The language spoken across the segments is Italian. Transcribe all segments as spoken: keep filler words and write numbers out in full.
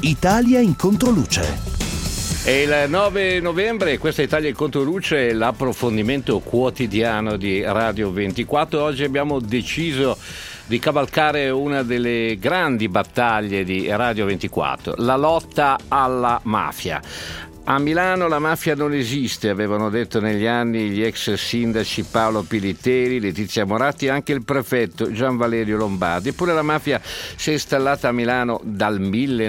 Italia in controluce. È il nove novembre, questa Italia in controluce, l'approfondimento quotidiano di Radio ventiquattro. Oggi abbiamo deciso di cavalcare una delle grandi battaglie di Radio ventiquattro, la lotta alla mafia. A Milano la mafia non esiste, avevano detto negli anni gli ex sindaci Paolo Piliteri, Letizia Moratti e anche il prefetto Gian Valerio Lombardi. Eppure la mafia si è installata a Milano dal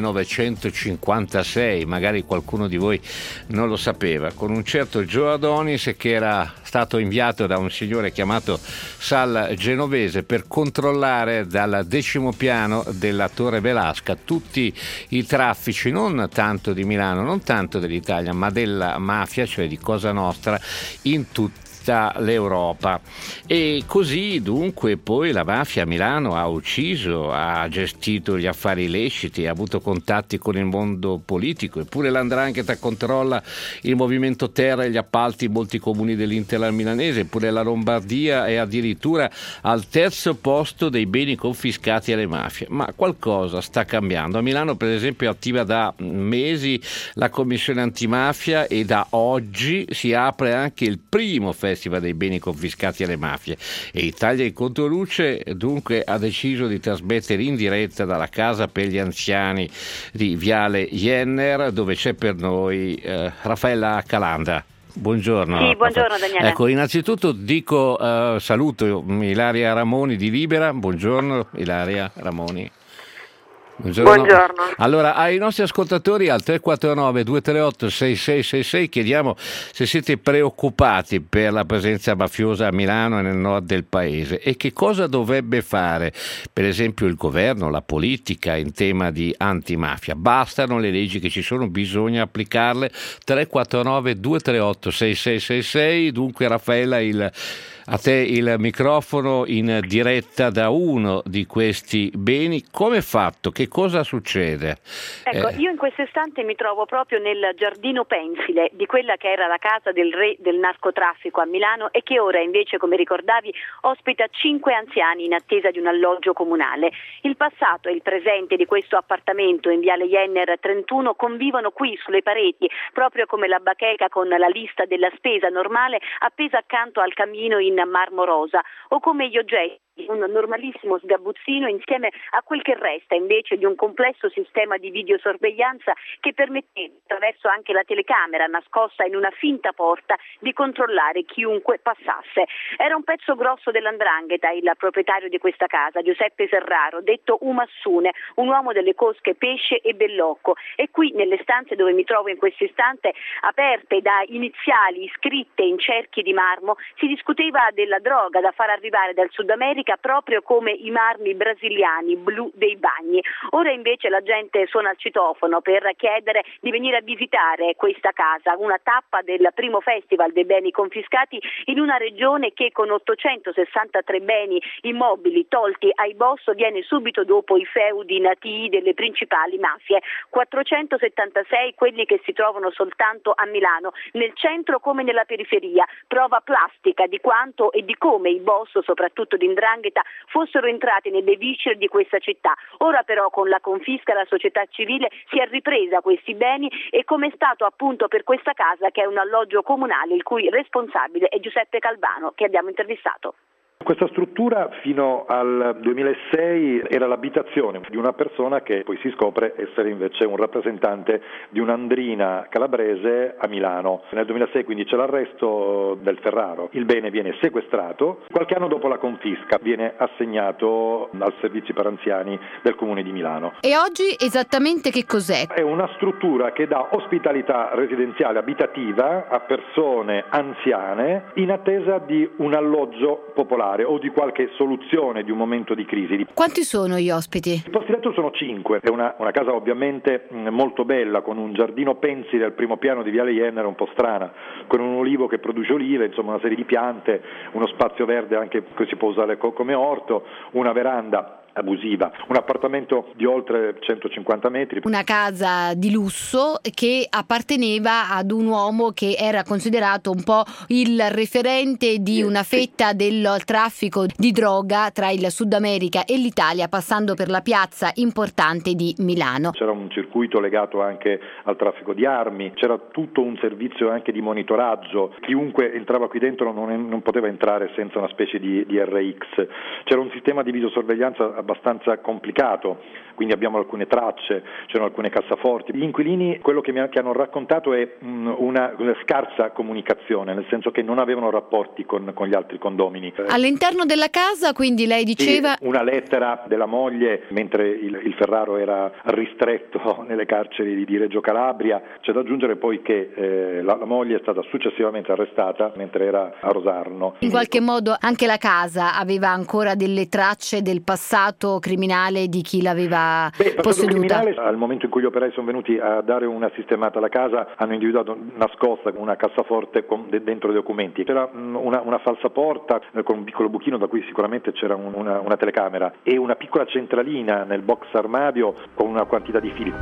millenovecentocinquantasei, magari qualcuno di voi non lo sapeva, con un certo Joe Adonis che era stato inviato da un signore chiamato Sal Genovese per controllare dal decimo piano della Torre Velasca tutti i traffici, non tanto di Milano, non tanto dell'Italia, ma della mafia, cioè di Cosa Nostra, in tutta l'Europa. E così dunque poi la mafia a Milano ha ucciso, ha gestito gli affari illeciti, ha avuto contatti con il mondo politico, eppure l'Andrangheta controlla il movimento terra e gli appalti in molti comuni dell'Interland milanese, eppure la Lombardia è addirittura al terzo posto dei beni confiscati alle mafie. Ma qualcosa sta cambiando. A Milano per esempio è attiva da mesi la commissione antimafia e da oggi si apre anche il primo festival dei beni confiscati alle mafie, e Italia in controluce dunque ha deciso di trasmettere in diretta dalla casa per gli anziani di Viale Jenner, dove c'è per noi eh, Raffaella Calanda. Buongiorno. Sì, buongiorno Daniele. Ecco, innanzitutto dico uh, saluto Ilaria Ramoni di Libera. Buongiorno Ilaria Ramoni. Buongiorno. Buongiorno. Allora, ai nostri ascoltatori al tre quattro nove due tre otto sei sei sei sei chiediamo se siete preoccupati per la presenza mafiosa a Milano e nel nord del paese e che cosa dovrebbe fare, per esempio, il governo, la politica in tema di antimafia. Bastano le leggi che ci sono, bisogna applicarle. tre quattro nove due tre otto sei sei sei sei. Dunque Raffaella, il a te il microfono in diretta da uno di questi beni. Come è fatto? Che cosa succede? Ecco, eh. io in questo istante mi trovo proprio nel giardino pensile di quella che era la casa del re del narcotraffico a Milano e che ora invece, come ricordavi, ospita cinque anziani in attesa di un alloggio comunale. Il passato e il presente di questo appartamento in Viale Jenner trentuno convivono qui sulle pareti, proprio come la bacheca con la lista della spesa normale appesa accanto al camino in marmo rosa, o come gli oggetti un normalissimo sgabuzzino insieme a quel che resta invece di un complesso sistema di videosorveglianza che permetteva, attraverso anche la telecamera nascosta in una finta porta, di controllare chiunque passasse. Era un pezzo grosso dell'Andrangheta il proprietario di questa casa, Giuseppe Serraro, detto Umassune, un uomo delle cosche Pesce e Bellocco, e qui nelle stanze dove mi trovo in questo istante, aperte da iniziali scritte in cerchi di marmo, si discuteva della droga da far arrivare dal Sud America, proprio come i marmi brasiliani blu dei bagni. Ora invece la gente suona al citofono per chiedere di venire a visitare questa casa, una tappa del primo festival dei beni confiscati in una regione che con ottocentosessantatré beni immobili tolti ai boss viene subito dopo i feudi natii delle principali mafie, quattrocentosettantasei quelli che si trovano soltanto a Milano, nel centro come nella periferia, prova plastica di quanto e di come i boss, soprattutto di Ndrangheta, fossero entrati nelle viscere di questa città. Ora però con la confisca la società civile si è ripresa questi beni, e come è stato appunto per questa casa che è un alloggio comunale il cui responsabile è Giuseppe Calvano, che abbiamo intervistato. Questa struttura fino al duemilasei era l'abitazione di una persona che poi si scopre essere invece un rappresentante di un'andrina calabrese a Milano. Nel duemilasei quindi c'è l'arresto del Ferraro, il bene viene sequestrato, qualche anno dopo la confisca viene assegnato al servizi per anziani del Comune di Milano. E oggi esattamente che cos'è? È una struttura che dà ospitalità residenziale abitativa a persone anziane in attesa di un alloggio popolare o di qualche soluzione di un momento di crisi. Quanti sono gli ospiti? I posti letto sono cinque, è una, una casa ovviamente mh, molto bella, con un giardino pensile al primo piano di Viale Jenner, un po' strana, con un ulivo che produce olive, insomma una serie di piante, uno spazio verde anche che si può usare co- come orto, una veranda abusiva. Un appartamento di oltre centocinquanta metri. Una casa di lusso che apparteneva ad un uomo che era considerato un po' il referente di una fetta del traffico di droga tra il Sud America e l'Italia, passando per la piazza importante di Milano. C'era un circuito legato anche al traffico di armi, c'era tutto un servizio anche di monitoraggio. Chiunque entrava qui dentro non, non poteva entrare senza una specie di, di R X. C'era un sistema di videosorveglianza abbastanza complicato, quindi abbiamo alcune tracce, c'erano alcune cassaforti. Gli inquilini, quello che mi ha, che hanno raccontato è mh, una, una scarsa comunicazione, nel senso che non avevano rapporti con, con gli altri condomini. All'interno della casa, quindi lei diceva... Sì, una lettera della moglie mentre il, il Ferraro era ristretto nelle carceri di, di Reggio Calabria. C'è da aggiungere poi che eh, la, la moglie è stata successivamente arrestata mentre era a Rosarno. In qualche modo anche la casa aveva ancora delle tracce del passato criminale di chi l'aveva Beh, posseduta. Al momento in cui gli operai sono venuti a dare una sistemata alla casa, hanno individuato nascosta una cassaforte con dentro i documenti. C'era una, una falsa porta con un piccolo buchino da cui sicuramente c'era un, una, una telecamera e una piccola centralina nel box armadio con una quantità di fili.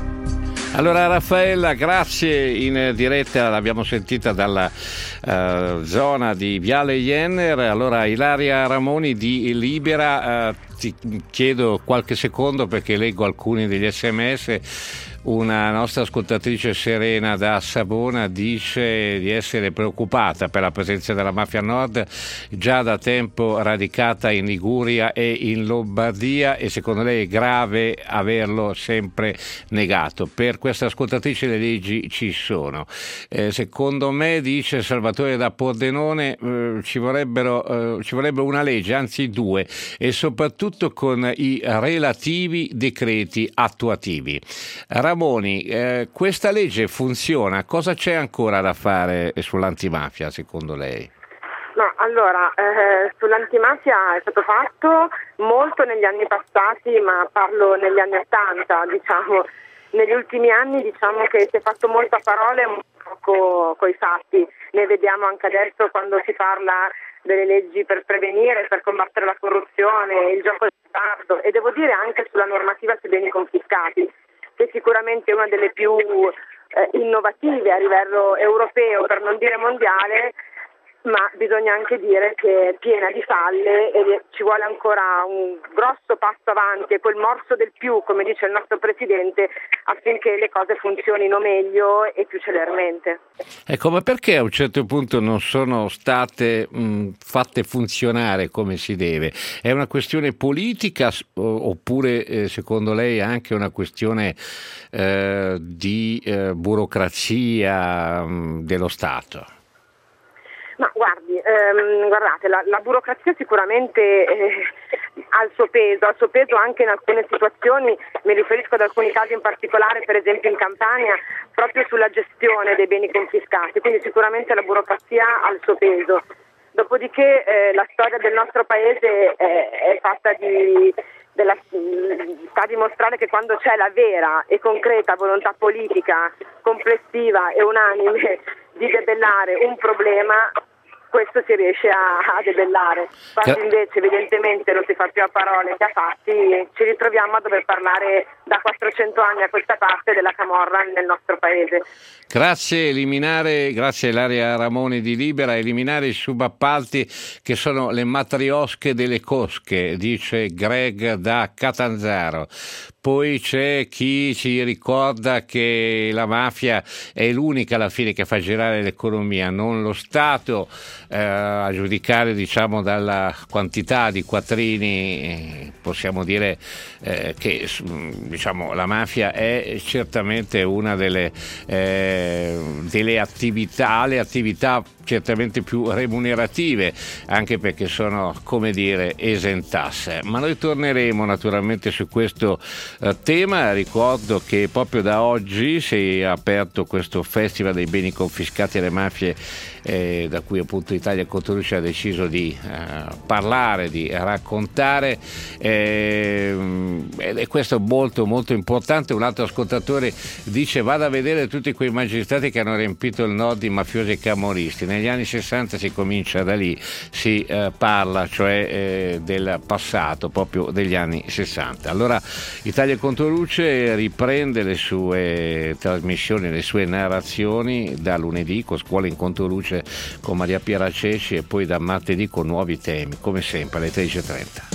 Allora Raffaella, grazie, in diretta l'abbiamo sentita dalla uh, zona di Viale Jenner. Allora Ilaria Ramoni di Libera, uh, ti chiedo qualche secondo perché leggo alcuni degli sms. Una nostra ascoltatrice, Serena da Savona, dice di essere preoccupata per la presenza della mafia nord, già da tempo radicata in Liguria e in Lombardia, e secondo lei è grave averlo sempre negato. Per questa ascoltatrice le leggi ci sono. Eh, secondo me, dice Salvatore da Pordenone, eh, ci vorrebbero eh, ci vorrebbe una legge, anzi due, e soprattutto con i relativi decreti attuativi. Ramoni, eh, questa legge funziona, cosa c'è ancora da fare sull'antimafia secondo lei? No, allora, eh, sull'antimafia è stato fatto molto negli anni passati, ma parlo negli anni Ottanta, diciamo. Negli ultimi anni diciamo che si è fatto molto a parole e poco coi fatti. Ne vediamo anche adesso quando si parla delle leggi per prevenire, per combattere la corruzione, il gioco d'azzardo, e devo dire anche sulla normativa sui beni confiscati, che sicuramente è una delle più eh, innovative a livello europeo, per non dire mondiale, ma bisogna anche dire che è piena di falle e ci vuole ancora un grosso passo avanti e quel morso del più, come dice il nostro Presidente, affinché le cose funzionino meglio e più celermente. Ecco, ma perché a un certo punto non sono state mh, fatte funzionare come si deve? È una questione politica oppure eh, secondo lei anche una questione eh, di eh, burocrazia mh, dello Stato? Ma guardi, ehm, guardate, la, la burocrazia sicuramente eh, ha il suo peso, ha il suo peso anche in alcune situazioni, mi riferisco ad alcuni casi in particolare, per esempio in Campania, proprio sulla gestione dei beni confiscati, quindi sicuramente la burocrazia ha il suo peso. Dopodiché eh, la storia del nostro paese è, è fatta di... Della, sta a dimostrare che quando c'è la vera e concreta volontà politica complessiva e unanime di debellare un problema, questo si riesce a, a debellare. Quando invece evidentemente lo si fa più a parole che a fatti, ci ritroviamo a dover parlare da quattrocento anni a questa parte della camorra nel nostro paese. Grazie, eliminare, grazie Ilaria Ramoni di Libera, eliminare i subappalti che sono le matriosche delle cosche, dice Greg da Catanzaro. Poi c'è chi ci ricorda che la mafia è l'unica alla fine che fa girare l'economia, non lo Stato, eh, a giudicare diciamo dalla quantità di quattrini, possiamo dire eh, che diciamo la mafia è certamente una delle, eh, delle attività, le attività certamente più remunerative, anche perché sono, come dire, esentasse. Ma noi torneremo naturalmente su questo eh, tema. Ricordo che proprio da oggi si è aperto questo Festival dei beni confiscati alle mafie, eh, da cui appunto Italia Contro Luce ha deciso di eh, parlare, di raccontare, eh, ed è questo molto molto importante. Un altro ascoltatore dice: vada a vedere tutti quei magistrati che hanno riempito il nord di mafiosi e camorristi. negli anni sessanta si comincia da lì, si eh, parla cioè eh, del passato, proprio degli anni sessanta. Allora Italia contro luce riprende le sue trasmissioni, le sue narrazioni da lunedì con Scuola in Controluce con Maria Piera Ceci e poi da martedì con nuovi temi, come sempre alle tredici e trenta.